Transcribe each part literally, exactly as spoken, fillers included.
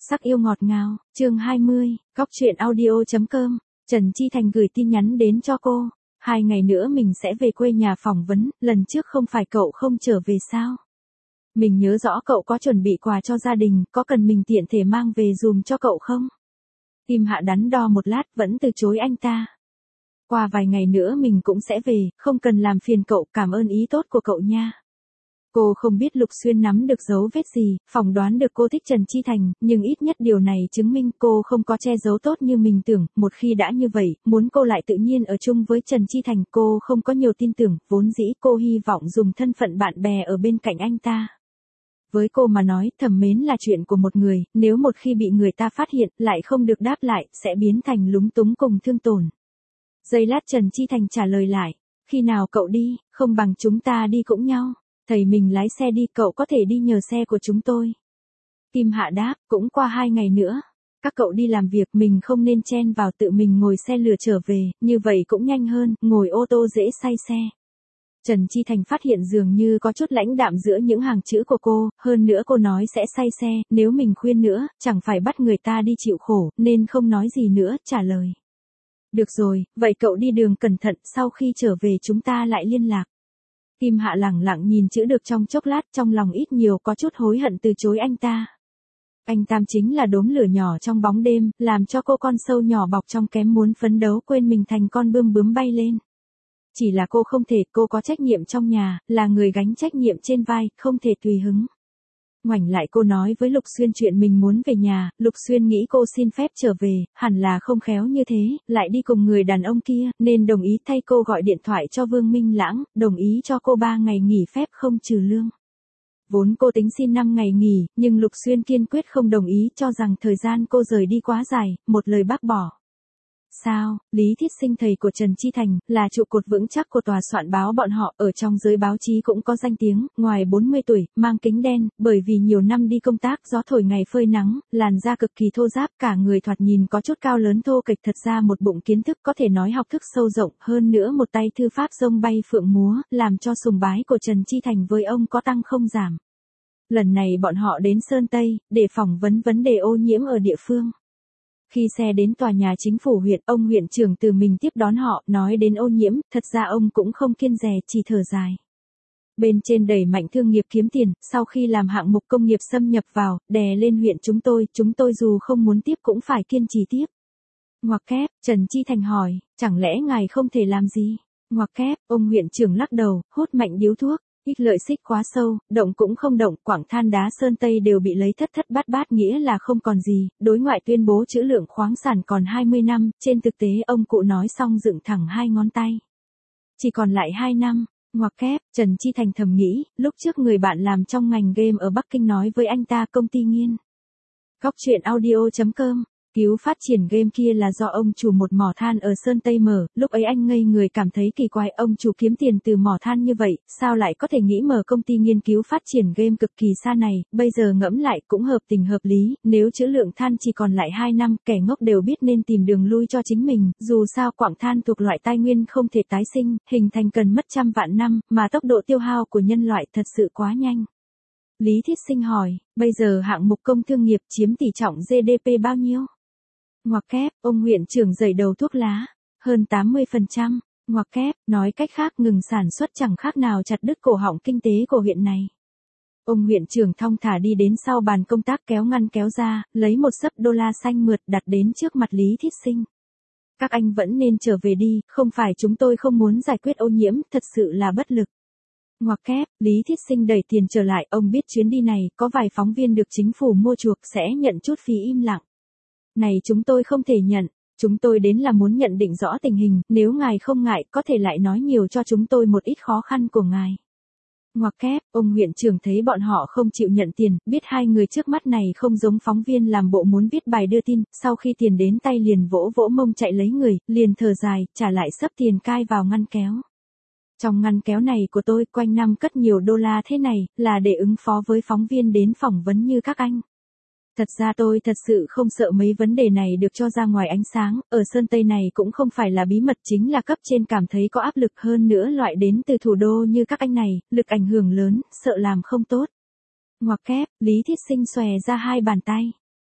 Sắc yêu ngọt ngào, chương hai mươi, Cóc truyện audio chấm com, Trần Chi Thành gửi tin nhắn đến cho cô. Hai ngày nữa mình sẽ về quê nhà phỏng vấn, lần trước không phải cậu không trở về sao? Mình nhớ rõ cậu có chuẩn bị quà cho gia đình, có cần mình tiện thể mang về dùm cho cậu không? Kim Hạ đắn đo một lát vẫn từ chối anh ta. Qua vài ngày nữa mình cũng sẽ về, không cần làm phiền cậu, cảm ơn ý tốt của cậu nha. Cô không biết Lục Xuyên nắm được dấu vết gì, phỏng đoán được cô thích Trần Chi Thành, nhưng ít nhất điều này chứng minh cô không có che giấu tốt như mình tưởng, một khi đã như vậy, muốn cô lại tự nhiên ở chung với Trần Chi Thành, cô không có nhiều tin tưởng, vốn dĩ cô hy vọng dùng thân phận bạn bè ở bên cạnh anh ta. Với cô mà nói, thầm mến là chuyện của một người, nếu một khi bị người ta phát hiện, lại không được đáp lại, sẽ biến thành lúng túng cùng thương tổn. Giây lát Trần Chi Thành trả lời lại, khi nào cậu đi, không bằng chúng ta đi cũng nhau. Thầy mình lái xe đi, cậu có thể đi nhờ xe của chúng tôi. Kim Hạ đáp, cũng qua hai ngày nữa. Các cậu đi làm việc, mình không nên chen vào, tự mình ngồi xe lửa trở về, như vậy cũng nhanh hơn, ngồi ô tô dễ say xe. Trần Chi Thành phát hiện dường như có chút lãnh đạm giữa những hàng chữ của cô, hơn nữa cô nói sẽ say xe, nếu mình khuyên nữa, chẳng phải bắt người ta đi chịu khổ, nên không nói gì nữa, trả lời. Được rồi, vậy cậu đi đường cẩn thận, sau khi trở về chúng ta lại liên lạc. Kim Hạ lẳng lặng nhìn chữ được trong chốc lát, trong lòng ít nhiều có chút hối hận từ chối anh ta. Anh Tam chính là đốm lửa nhỏ trong bóng đêm, làm cho cô con sâu nhỏ bọc trong kém muốn phấn đấu quên mình thành con bươm bướm bay lên. Chỉ là cô không thể, cô có trách nhiệm trong nhà, là người gánh trách nhiệm trên vai, không thể tùy hứng. Ngoảnh lại cô nói với Lục Xuyên chuyện mình muốn về nhà, Lục Xuyên nghĩ cô xin phép trở về, hẳn là không khéo như thế, lại đi cùng người đàn ông kia, nên đồng ý thay cô gọi điện thoại cho Vương Minh Lãng, đồng ý cho cô ba ngày nghỉ phép không trừ lương. Vốn cô tính xin năm ngày nghỉ, nhưng Lục Xuyên kiên quyết không đồng ý, cho rằng thời gian cô rời đi quá dài, một lời bác bỏ. Sao, Lý Thiết Sinh thầy của Trần Chi Thành, là trụ cột vững chắc của tòa soạn báo bọn họ, ở trong giới báo chí cũng có danh tiếng, ngoài bốn mươi tuổi, mang kính đen, bởi vì nhiều năm đi công tác, gió thổi ngày phơi nắng, làn da cực kỳ thô ráp, cả người thoạt nhìn có chút cao lớn thô kệch, thật ra một bụng kiến thức, có thể nói học thức sâu rộng, hơn nữa một tay thư pháp rông bay phượng múa, làm cho sùng bái của Trần Chi Thành với ông có tăng không giảm. Lần này bọn họ đến Sơn Tây, để phỏng vấn vấn đề ô nhiễm ở địa phương. Khi xe đến tòa nhà chính phủ huyện, ông huyện trưởng từ mình tiếp đón họ, nói đến ô nhiễm, thật ra ông cũng không kiêng dè, chỉ thở dài. Bên trên đẩy mạnh thương nghiệp kiếm tiền, sau khi làm hạng mục công nghiệp xâm nhập vào, đè lên huyện chúng tôi, chúng tôi dù không muốn tiếp cũng phải kiên trì tiếp. Ngoặc kép, Trần Chi Thành hỏi, chẳng lẽ ngài không thể làm gì? Ngoặc kép, ông huyện trưởng lắc đầu, hút mạnh điếu thuốc. Ích lợi xích quá sâu, động cũng không động, quảng than đá Sơn Tây đều bị lấy thất thất bát bát, nghĩa là không còn gì, đối ngoại tuyên bố trữ lượng khoáng sản còn hai mươi năm, trên thực tế ông cụ nói xong dựng thẳng hai ngón tay. Chỉ còn lại hai năm, ngoặc kép, Trần Chi Thành thầm nghĩ, lúc trước người bạn làm trong ngành game ở Bắc Kinh nói với anh ta công ty nghiên. Cóc truyện audio chấm com. Cứu phát triển game kia là do ông chủ một mỏ than ở Sơn Tây mở, lúc ấy anh ngây người cảm thấy kỳ quái, ông chủ kiếm tiền từ mỏ than như vậy, sao lại có thể nghĩ mở công ty nghiên cứu phát triển game cực kỳ xa này, bây giờ ngẫm lại cũng hợp tình hợp lý, nếu trữ lượng than chỉ còn lại hai năm, kẻ ngốc đều biết nên tìm đường lui cho chính mình, dù sao quặng than thuộc loại tài nguyên không thể tái sinh, hình thành cần mất trăm vạn năm, mà tốc độ tiêu hao của nhân loại thật sự quá nhanh. Lý Thiết Sinh hỏi, bây giờ hạng mục công thương nghiệp chiếm tỷ trọng giê đê pê bao nhiêu? Ngoặc kép, ông huyện trưởng giày đầu thuốc lá, hơn tám mươi phần trăm, ngoặc kép, nói cách khác ngừng sản xuất chẳng khác nào chặt đứt cổ họng kinh tế của huyện này. Ông huyện trưởng thong thả đi đến sau bàn công tác kéo ngăn kéo ra, lấy một xấp đô la xanh mượt đặt đến trước mặt Lý Thiết Sinh. Các anh vẫn nên trở về đi, không phải chúng tôi không muốn giải quyết ô nhiễm, thật sự là bất lực. Ngoặc kép, Lý Thiết Sinh đẩy tiền trở lại, ông biết chuyến đi này, có vài phóng viên được chính phủ mua chuộc sẽ nhận chút phí im lặng. Này chúng tôi không thể nhận, chúng tôi đến là muốn nhận định rõ tình hình, nếu ngài không ngại, có thể lại nói nhiều cho chúng tôi một ít khó khăn của ngài. Ngoặc kép, ông huyện trưởng thấy bọn họ không chịu nhận tiền, biết hai người trước mắt này không giống phóng viên làm bộ muốn viết bài đưa tin, sau khi tiền đến tay liền vỗ vỗ mông chạy lấy người, liền thở dài, trả lại xấp tiền cai vào ngăn kéo. Trong ngăn kéo này của tôi quanh năm cất nhiều đô la thế này, là để ứng phó với phóng viên đến phỏng vấn như các anh. Thật ra tôi thật sự không sợ mấy vấn đề này được cho ra ngoài ánh sáng, ở Sơn Tây này cũng không phải là bí mật, chính là cấp trên cảm thấy có áp lực, hơn nữa loại đến từ thủ đô như các anh này, lực ảnh hưởng lớn, sợ làm không tốt. Ngoặc kép, Lý Thiết Sinh xòe ra hai bàn tay.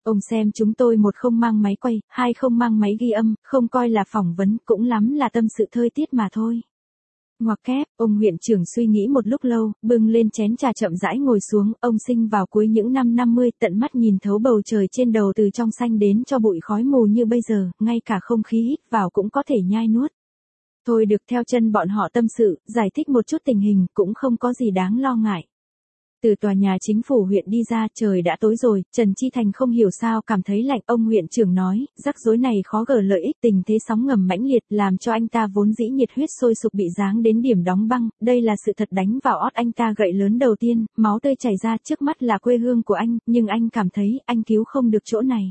Ông xem chúng tôi một không mang máy quay, hai không mang máy ghi âm, không coi là phỏng vấn, cũng lắm là tâm sự thời tiết mà thôi. Ngoặc kép, ông huyện trưởng suy nghĩ một lúc lâu, bưng lên chén trà chậm rãi ngồi xuống, ông sinh vào cuối những năm năm mươi, tận mắt nhìn thấu bầu trời trên đầu từ trong xanh đến cho bụi khói mù như bây giờ, ngay cả không khí hít vào cũng có thể nhai nuốt. Thôi được, theo chân bọn họ tâm sự, giải thích một chút tình hình, cũng không có gì đáng lo ngại. Từ tòa nhà chính phủ huyện đi ra, trời đã tối rồi, Trần Chi Thành không hiểu sao cảm thấy lạnh. Ông huyện trưởng nói, rắc rối này khó gỡ lợi ích, tình thế sóng ngầm mãnh liệt làm cho anh ta vốn dĩ nhiệt huyết sôi sục bị giáng đến điểm đóng băng, đây là sự thật đánh vào ót anh ta gậy lớn đầu tiên, máu tươi chảy ra, trước mắt là quê hương của anh, nhưng anh cảm thấy anh cứu không được chỗ này.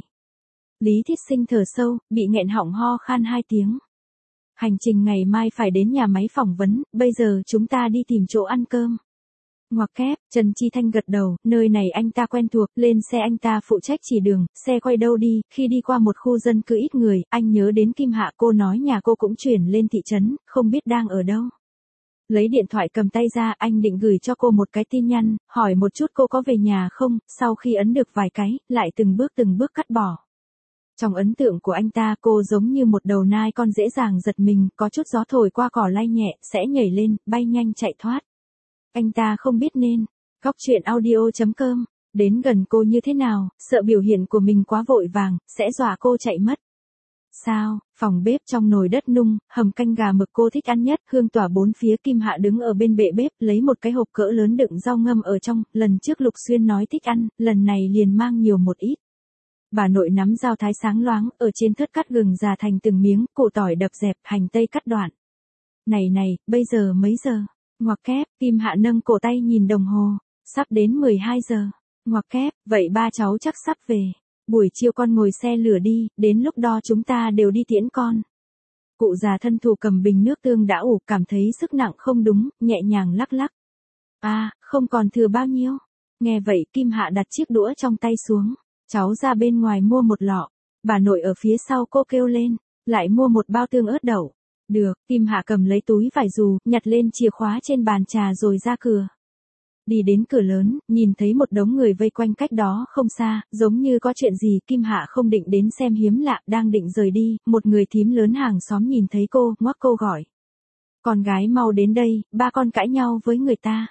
Lý Thiết Sinh thở sâu, bị nghẹn họng ho khan hai tiếng. Hành trình ngày mai phải đến nhà máy phỏng vấn, bây giờ chúng ta đi tìm chỗ ăn cơm. Ngoặc kép, Trần Chi Thanh gật đầu, nơi này anh ta quen thuộc, lên xe anh ta phụ trách chỉ đường, xe quay đâu đi, khi đi qua một khu dân cư ít người, anh nhớ đến Kim Hạ, cô nói nhà cô cũng chuyển lên thị trấn, không biết đang ở đâu. Lấy điện thoại cầm tay ra, anh định gửi cho cô một cái tin nhắn, hỏi một chút cô có về nhà không, sau khi ấn được vài cái, lại từng bước từng bước cắt bỏ. Trong ấn tượng của anh ta, cô giống như một đầu nai con dễ dàng giật mình, có chút gió thổi qua cỏ lay nhẹ, sẽ nhảy lên, bay nhanh chạy thoát. Anh ta không biết nên, góc chuyện audio chấm com, đến gần cô như thế nào, sợ biểu hiện của mình quá vội vàng, sẽ dọa cô chạy mất. Sao, phòng bếp trong nồi đất nung, hầm canh gà mực cô thích ăn nhất, hương tỏa bốn phía. Kim Hạ đứng ở bên bệ bếp, lấy một cái hộp cỡ lớn đựng rau ngâm ở trong, lần trước Lục Xuyên nói thích ăn, lần này liền mang nhiều một ít. Bà nội nắm dao thái sáng loáng, ở trên thớt cắt gừng già thành từng miếng, củ tỏi đập dẹp, hành tây cắt đoạn. Này này, bây giờ mấy giờ? Ngoặc kép, Kim Hạ nâng cổ tay nhìn đồng hồ, sắp đến mười hai giờ. Ngoặc kép, vậy ba cháu chắc sắp về. Buổi chiều con ngồi xe lửa đi, đến lúc đó chúng ta đều đi tiễn con. Cụ già thân thủ cầm bình nước tương đã ủ, cảm thấy sức nặng không đúng, nhẹ nhàng lắc lắc. À, không còn thừa bao nhiêu. Nghe vậy Kim Hạ đặt chiếc đũa trong tay xuống. Cháu ra bên ngoài mua một lọ. Bà nội ở phía sau cô kêu lên, lại mua một bao tương ớt đậu. Được, Kim Hạ cầm lấy túi vải dù, nhặt lên chìa khóa trên bàn trà rồi ra cửa. Đi đến cửa lớn, nhìn thấy một đống người vây quanh cách đó không xa, giống như có chuyện gì. Kim Hạ không định đến xem hiếm lạ, đang định rời đi, một người thím lớn hàng xóm nhìn thấy cô, ngoắc cô gọi. Con gái mau đến đây, ba con cãi nhau với người ta.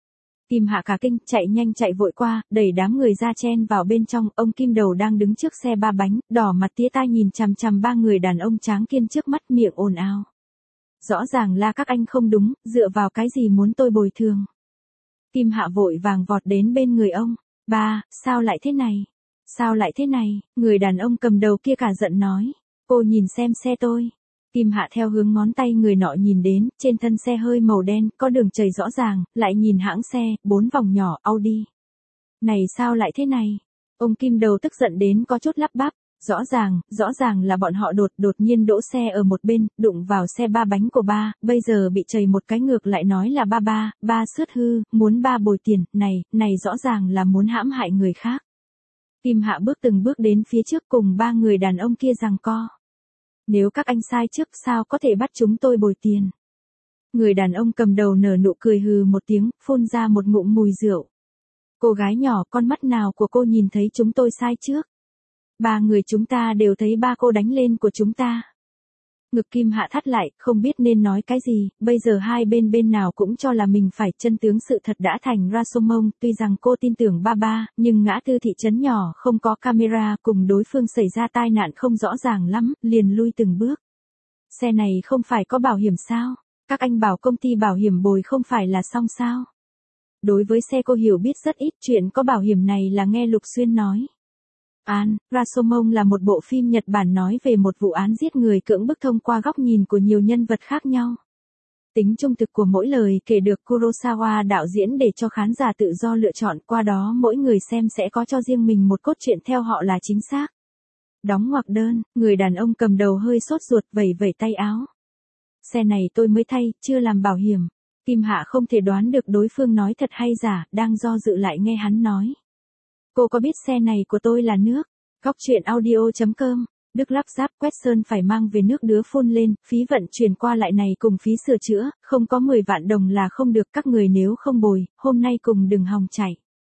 Kim Hạ cả kinh, chạy nhanh chạy vội qua, đẩy đám người ra chen vào bên trong. Ông Kim Đầu đang đứng trước xe ba bánh, đỏ mặt tía tai nhìn chằm chằm ba người đàn ông tráng kiên trước mắt, miệng ồn ào. Rõ ràng là các anh không đúng, dựa vào cái gì muốn tôi bồi thường. Kim Hạ vội vàng vọt đến bên người ông. Ba, sao lại thế này? Sao lại thế này? Người đàn ông cầm đầu kia cả giận nói. Cô nhìn xem xe tôi. Kim Hạ theo hướng ngón tay người nọ nhìn đến, trên thân xe hơi màu đen, có đường chày rõ ràng, lại nhìn hãng xe, bốn vòng nhỏ, Audi. Này sao lại thế này? Ông Kim Đầu tức giận đến có chút lắp bắp. Rõ ràng, rõ ràng là bọn họ đột đột nhiên đỗ xe ở một bên, đụng vào xe ba bánh của ba, bây giờ bị chày một cái ngược lại nói là ba ba, ba sướt hư, muốn ba bồi tiền, này, này rõ ràng là muốn hãm hại người khác. Kim Hạ bước từng bước đến phía trước cùng ba người đàn ông kia giằng co. Nếu các anh sai trước sao có thể bắt chúng tôi bồi tiền? Người đàn ông cầm đầu nở nụ cười hừ một tiếng, phun ra một ngụm mùi rượu. Cô gái nhỏ, con mắt nào của cô nhìn thấy chúng tôi sai trước? Ba người chúng ta đều thấy ba cô đánh lên của chúng ta. Ngực Kim Hạ thắt lại, không biết nên nói cái gì, bây giờ hai bên bên nào cũng cho là mình phải. Chân tướng sự thật đã thành ra sông mông, tuy rằng cô tin tưởng ba ba, nhưng ngã tư thị trấn nhỏ không có camera, cùng đối phương xảy ra tai nạn không rõ ràng lắm, liền lui từng bước. Xe này không phải có bảo hiểm sao? Các anh bảo công ty bảo hiểm bồi không phải là xong sao? Đối với xe cô hiểu biết rất ít, chuyện có bảo hiểm này là nghe Lục Xuyên nói. Án, Rashomon là một bộ phim Nhật Bản nói về một vụ án giết người cưỡng bức thông qua góc nhìn của nhiều nhân vật khác nhau. Tính trung thực của mỗi lời kể được Kurosawa đạo diễn để cho khán giả tự do lựa chọn, qua đó mỗi người xem sẽ có cho riêng mình một cốt truyện theo họ là chính xác. Đóng ngoặc đơn, người đàn ông cầm đầu hơi sốt ruột vẩy vẩy tay áo. Xe này tôi mới thay, chưa làm bảo hiểm. Kim Hạ không thể đoán được đối phương nói thật hay giả, đang do dự lại nghe hắn nói. Cô có biết xe này của tôi là nước? Góc chuyện audio chấm com, Đức lắp ráp quét sơn phải mang về nước đứa phun lên, phí vận chuyển qua lại này cùng phí sửa chữa, không có mười vạn đồng là không được, các người nếu không bồi, hôm nay cùng đừng hòng chạy.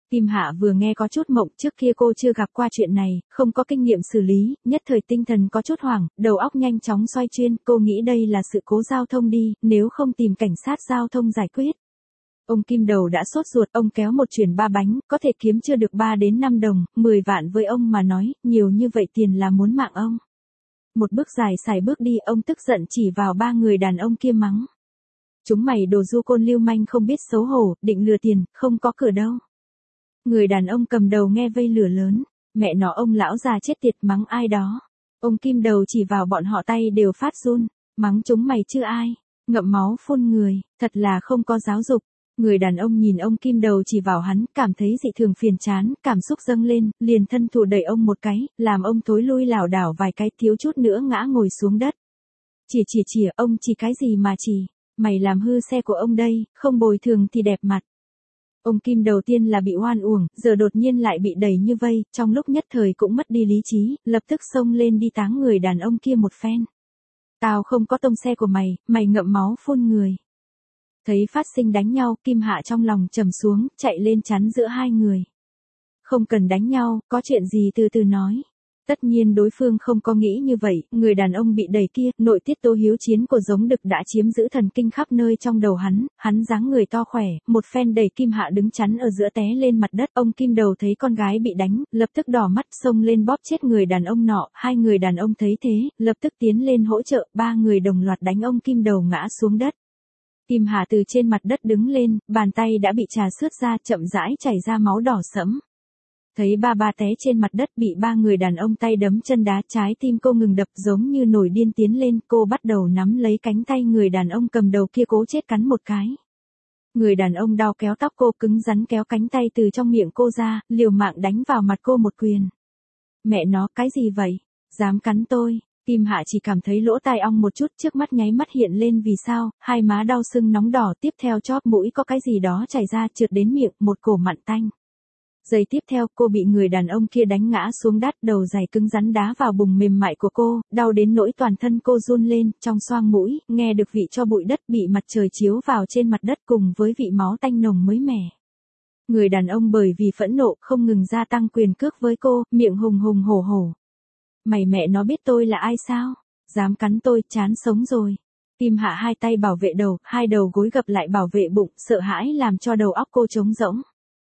Kim Hạ vừa nghe có chút mộng, trước kia cô chưa gặp qua chuyện này, không có kinh nghiệm xử lý, nhất thời tinh thần có chút hoảng, đầu óc nhanh chóng xoay chuyên, cô nghĩ đây là sự cố giao thông đi, nếu không tìm cảnh sát giao thông giải quyết. Ông Kim Đầu đã sốt ruột, ông kéo một chuyển ba bánh, có thể kiếm chưa được ba đến năm đồng, mười vạn với ông mà nói, nhiều như vậy tiền là muốn mạng ông. Một bước dài xài bước đi, ông tức giận chỉ vào ba người đàn ông kia mắng. Chúng mày đồ du côn lưu manh không biết xấu hổ, định lừa tiền, không có cửa đâu. Người đàn ông cầm đầu nghe vây lửa lớn, mẹ nó ông lão già chết tiệt, mắng ai đó. Ông Kim Đầu chỉ vào bọn họ tay đều phát run, mắng chúng mày chứ ai, ngậm máu phun người, thật là không có giáo dục. Người đàn ông nhìn ông Kim Đầu chỉ vào hắn, cảm thấy dị thường phiền chán, cảm xúc dâng lên, liền thân thủ đẩy ông một cái, làm ông thối lui lảo đảo vài cái, thiếu chút nữa ngã ngồi xuống đất. Chỉ chỉ chỉ, ông chỉ cái gì mà chỉ, mày làm hư xe của ông đây, không bồi thường thì đẹp mặt. Ông Kim đầu tiên là bị oan uổng, giờ đột nhiên lại bị đẩy như vây, trong lúc nhất thời cũng mất đi lý trí, lập tức xông lên đi táng người đàn ông kia một phen. Tao không có tông xe của mày, mày ngậm máu phun người. Thấy phát sinh đánh nhau, Kim Hạ trong lòng trầm xuống, chạy lên chắn giữa hai người. Không cần đánh nhau, có chuyện gì từ từ nói. Tất nhiên đối phương không có nghĩ như vậy, người đàn ông bị đẩy kia, nội tiết tố hiếu chiến của giống đực đã chiếm giữ thần kinh khắp nơi trong đầu hắn, hắn dáng người to khỏe, một phen đẩy Kim Hạ đứng chắn ở giữa té lên mặt đất, ông Kim đầu thấy con gái bị đánh, lập tức đỏ mắt xông lên bóp chết người đàn ông nọ, hai người đàn ông thấy thế, lập tức tiến lên hỗ trợ, ba người đồng loạt đánh ông Kim đầu ngã xuống đất. Kim Hạ từ trên mặt đất đứng lên, bàn tay đã bị trà xước ra, chậm rãi chảy ra máu đỏ sẫm. Thấy ba ba té trên mặt đất bị ba người đàn ông tay đấm chân đá, trái tim cô ngừng đập giống như nổi điên tiến lên, cô bắt đầu nắm lấy cánh tay người đàn ông cầm đầu kia cố chết cắn một cái. Người đàn ông đau kéo tóc cô, cứng rắn kéo cánh tay từ trong miệng cô ra, liều mạng đánh vào mặt cô một quyền. Mẹ nó, cái gì vậy? Dám cắn tôi? Kim Hạ chỉ cảm thấy lỗ tai ong một chút, trước mắt nháy mắt hiện lên vì sao, hai má đau sưng nóng đỏ, tiếp theo chóp mũi có cái gì đó chảy ra trượt đến miệng, một cổ mặn tanh. Giây tiếp theo, cô bị người đàn ông kia đánh ngã xuống đất, đầu giày cứng rắn đá vào bùng mềm mại của cô, đau đến nỗi toàn thân cô run lên, trong xoang mũi, nghe được vị cho bụi đất bị mặt trời chiếu vào trên mặt đất cùng với vị máu tanh nồng mới mẻ. Người đàn ông bởi vì phẫn nộ không ngừng gia tăng quyền cước với cô, miệng hùng hùng hổ hổ. Mày mẹ nó biết tôi là ai sao? Dám cắn tôi, chán sống rồi. Kim Hạ hai tay bảo vệ đầu, hai đầu gối gập lại bảo vệ bụng, sợ hãi làm cho đầu óc cô trống rỗng.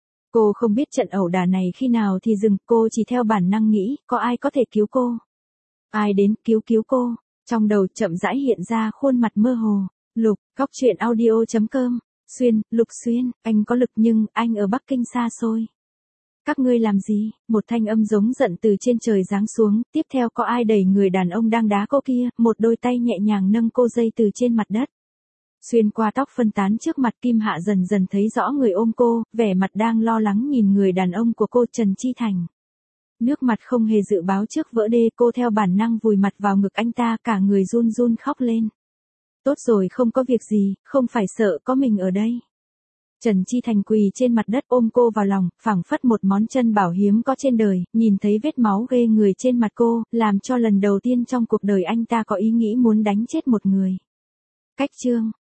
Cô không biết trận ẩu đả này khi nào thì dừng, cô chỉ theo bản năng nghĩ, có ai có thể cứu cô? Ai đến cứu cứu cô? Trong đầu chậm rãi hiện ra khuôn mặt mơ hồ. Lục, góc truyện audio chấm com. Xuyên, Lục Xuyên, anh có lực nhưng anh ở Bắc Kinh xa xôi. Các ngươi làm gì? Một thanh âm giống giận từ trên trời giáng xuống, tiếp theo có ai đẩy người đàn ông đang đá cô kia, một đôi tay nhẹ nhàng nâng cô dây từ trên mặt đất. Xuyên qua tóc phân tán trước mặt, Kim Hạ dần dần thấy rõ người ôm cô, vẻ mặt đang lo lắng nhìn người đàn ông của cô, Trần Chi Thành. Nước mặt không hề dự báo trước vỡ đê, cô theo bản năng vùi mặt vào ngực anh ta, cả người run run khóc lên. Tốt rồi, không có việc gì, không phải sợ, có mình ở đây. Trần Chi Thành quỳ trên mặt đất ôm cô vào lòng, phảng phất một món chân bảo hiếm có trên đời, nhìn thấy vết máu ghê người trên mặt cô, làm cho lần đầu tiên trong cuộc đời anh ta có ý nghĩ muốn đánh chết một người. Cách chương